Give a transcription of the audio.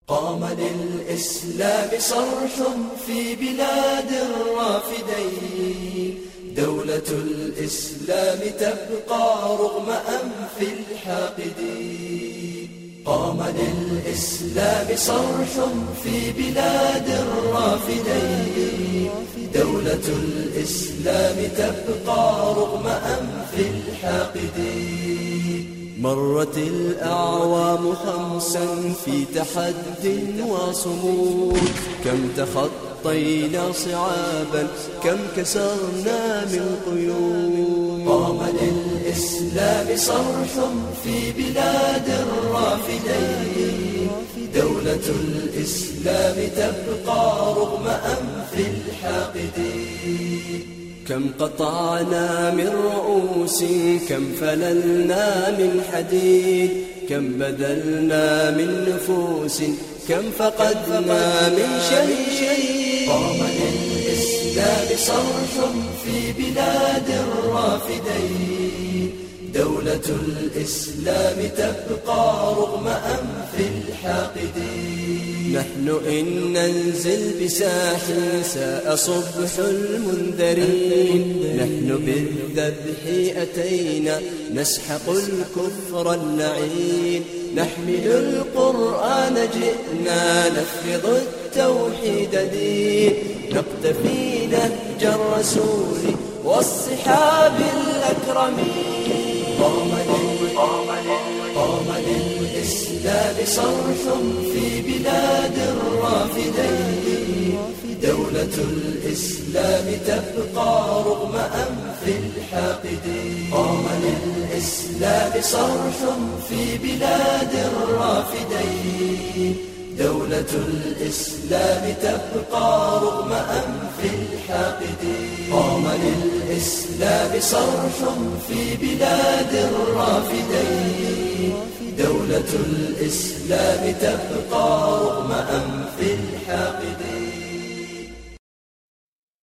قام للإسلام صرح في بلاد الرافدين، دولة الإسلام تبقى رغم أنف الحاقدين. قام للإسلام صرح في بلاد الرافدين، دولة الإسلام تبقى رغم أنف الحاقدين. مرت الأعوام خمسا في تحد وصمود، كم تخطينا صعابا، كم كسرنا من قيود. قام للإسلام صرح في بلاد الرافدين، دولة الإسلام تبقى رغم أنف الحاقدين. كم قطعنا من رؤوس، كم فللنا من حديد، كم بذلنا من نفوس، كم فقدنا من شهيد. قام للإسلام صرح في بلاد الرافدين، دولة الإسلام تبقى رغم أنف الحاقدين. نحن إن ننزل بساحل ساء صبح المنذرين، نحن بالذبح أتينا نسحق الكفر اللعين. نحمل القرآن جئنا نفرض التوحيد دين، نقتفي نهج الرسول والصحاب الأكرمين. قام للإسلام صرح في بلاد الرافدين، دولة الإسلام تبقى رغم أنف الحاقدين. قام للإسلام صرح في بلاد الرافدين، دولة الإسلام تبقى رغم أنف الحاقدين. قام للإسلام صرح في بلاد الرافدين، دولة الإسلام تبقى رغم أنف الحاقدين.